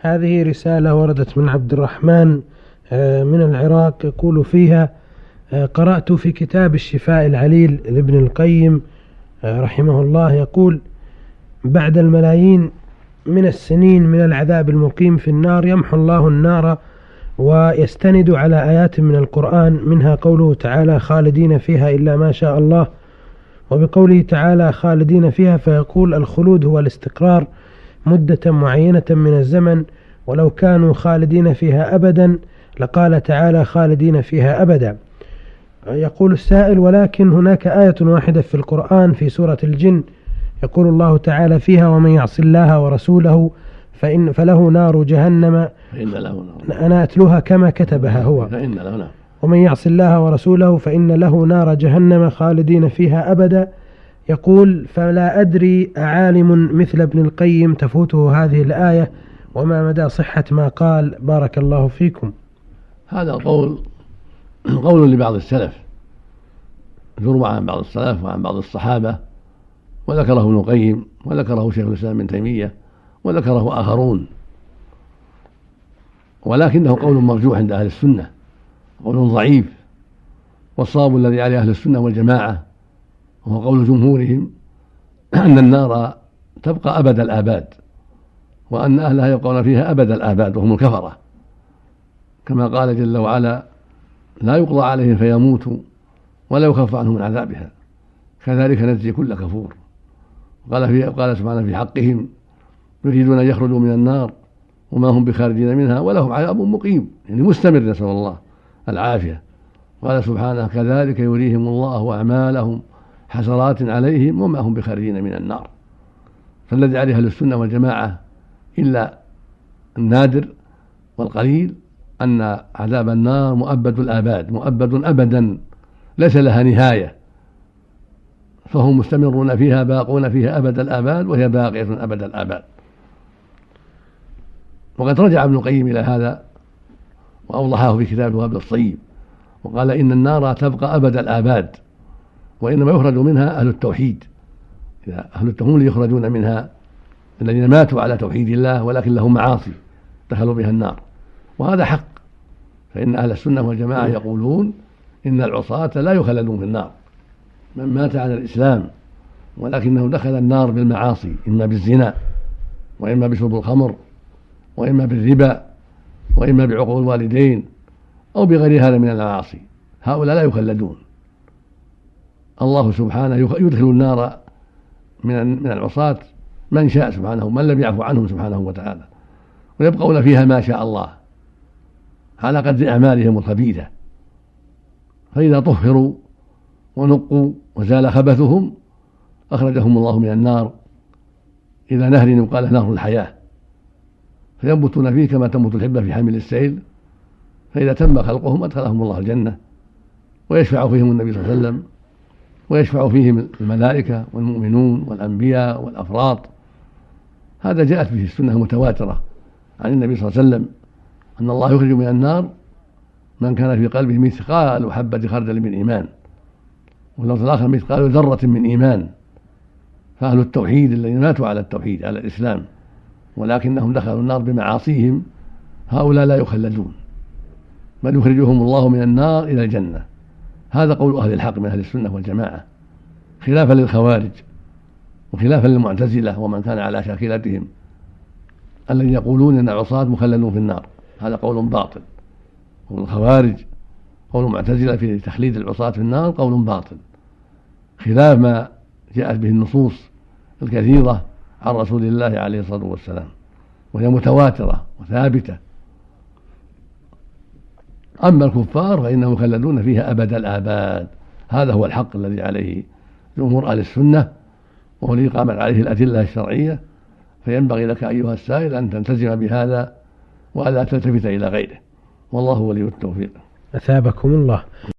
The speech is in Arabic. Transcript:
هذه رسالة وردت من عبد الرحمن من العراق، يقول فيها: قرأت في كتاب الشفاء العليل لابن القيم رحمه الله، يقول: بعد الملايين من السنين من العذاب المقيم في النار يمحو الله النار ويستند على آيات من القرآن، منها قوله تعالى: خالدين فيها إلا ما شاء الله، وبقوله تعالى: خالدين فيها، فيقول: الخلود هو الاستقرار مدة معينة من الزمن، ولو كانوا خالدين فيها أبدا لقال تعالى: خالدين فيها أبدا. يقول السائل: ولكن هناك آية واحدة في القرآن في سورة الجن يقول الله تعالى فيها: ومن يعص الله ورسوله فله نار جهنم. أنا أتلوها كما كتبها هو: ومن يعص الله ورسوله فإن له نار جهنم خالدين فيها أبدا. يقول: فلا أدري أعالم مثل ابن القيم تفوته هذه الآية، وما مدى صحة ما قال؟ بارك الله فيكم. هذا قول لبعض السلف، يروى عن بعض السلف وعن بعض الصحابة، وذكره ابن القيم وذكره شيخ الإسلام ابن تيمية وذكره آخرون، ولكنه قول مرجوح عند أهل السنة، قول ضعيف. والصواب الذي عليه أهل السنة والجماعة وهو قول جمهورهم أن النار تبقى أبد الآباد، وأن أهلها يبقون فيها أبد الآباد وهم الكفرة، كما قال جل وعلا: لا يقضى عليهم فيموتوا ولا يخف عنهم من عذابها كذلك نجزي كل كفور. قال سبحانه في حقهم: يريدون أن يخرجوا من النار وما هم بخارجين منها ولهم عذاب مقيم، يعني مستمر، نسأل الله العافية. قال سبحانه: كذلك يريهم الله أعمالهم حسرات عليهم وما هم بخارجين من النار. فالذي عليه أهل السنة والجماعة إلا النادر والقليل أن عذاب النار مؤبد الآباد، مؤبد أبدا ليس لها نهاية، فهم مستمرون فيها باقون فيها أبد الآباد، وهي باقية أبد الآباد. وقد رجع ابن القيم إلى هذا وأوضحه في كتاب الوابل الصيب، وقال: إن النار تبقى أبد الآباد، وإنما يخرج منها أهل التوحيد، أهل التوحيد يخرجون منها الذين ماتوا على توحيد الله ولكن لهم معاصي دخلوا بها النار، وهذا حق. فإن أهل السنة والجماعة يقولون إن العصاة لا يخلدون في النار، من مات على الإسلام ولكنه دخل النار بالمعاصي، إما بالزنا وإما بشرب الخمر وإما بالربا وإما بعقوق الوالدين أو بغير هذا من المعاصي، هؤلاء لا يخلدون. الله سبحانه يدخل النار من العصاة من شاء سبحانه، من لم يعفو عنهم سبحانه وتعالى، ويبقون فيها ما شاء الله على قدر أعمالهم الخبيثة. فإذا طهروا ونقوا وزال خبثهم أخرجهم الله من النار إلى نهر يقال نهر الحياة، فينبتون فيه كما تنبت الحبة في حامل السيل، فإذا تم خلقهم أدخلهم الله الجنة، ويشفع فيهم النبي صلى الله عليه وسلم، ويشفع فيهم الملائكة والمؤمنون والأنبياء والأفراط. هذا جاءت به السنة متواترة عن النبي صلى الله عليه وسلم أن الله يخرج من النار من كان في قلبه مثقال حبة خردل من إيمان، واللفظ الآخر مثقال ذرة من إيمان. فأهل التوحيد الذين ماتوا على التوحيد على الإسلام ولكنهم دخلوا النار بمعاصيهم، هؤلاء لا يخلدون، بل يخرجهم الله من النار إلى الجنة. هذا قول أهل الحق من أهل السنة والجماعة، خلافا للخوارج وخلافا للمعتزلة ومن كان على شاكلتهم الذين يقولون أن العصاة مخلدون في النار. هذا قول باطل، والخوارج قول المعتزلة في تخليد العصاة في النار قول باطل، خلاف ما جاءت به النصوص الكثيرة عن رسول الله عليه الصلاة والسلام، وهي متواترة وثابتة. أما الكفار فإنهم مخلدون فيها أبد الآباد. هذا هو الحق الذي عليه جمهور أهل السنة، وهو الذي قامت عليه الأدلة الشرعية. فينبغي لك أيها السائل أن تلتزم بهذا وألا تلتفت إلى غيره، والله ولي التوفيق. أثابكم الله.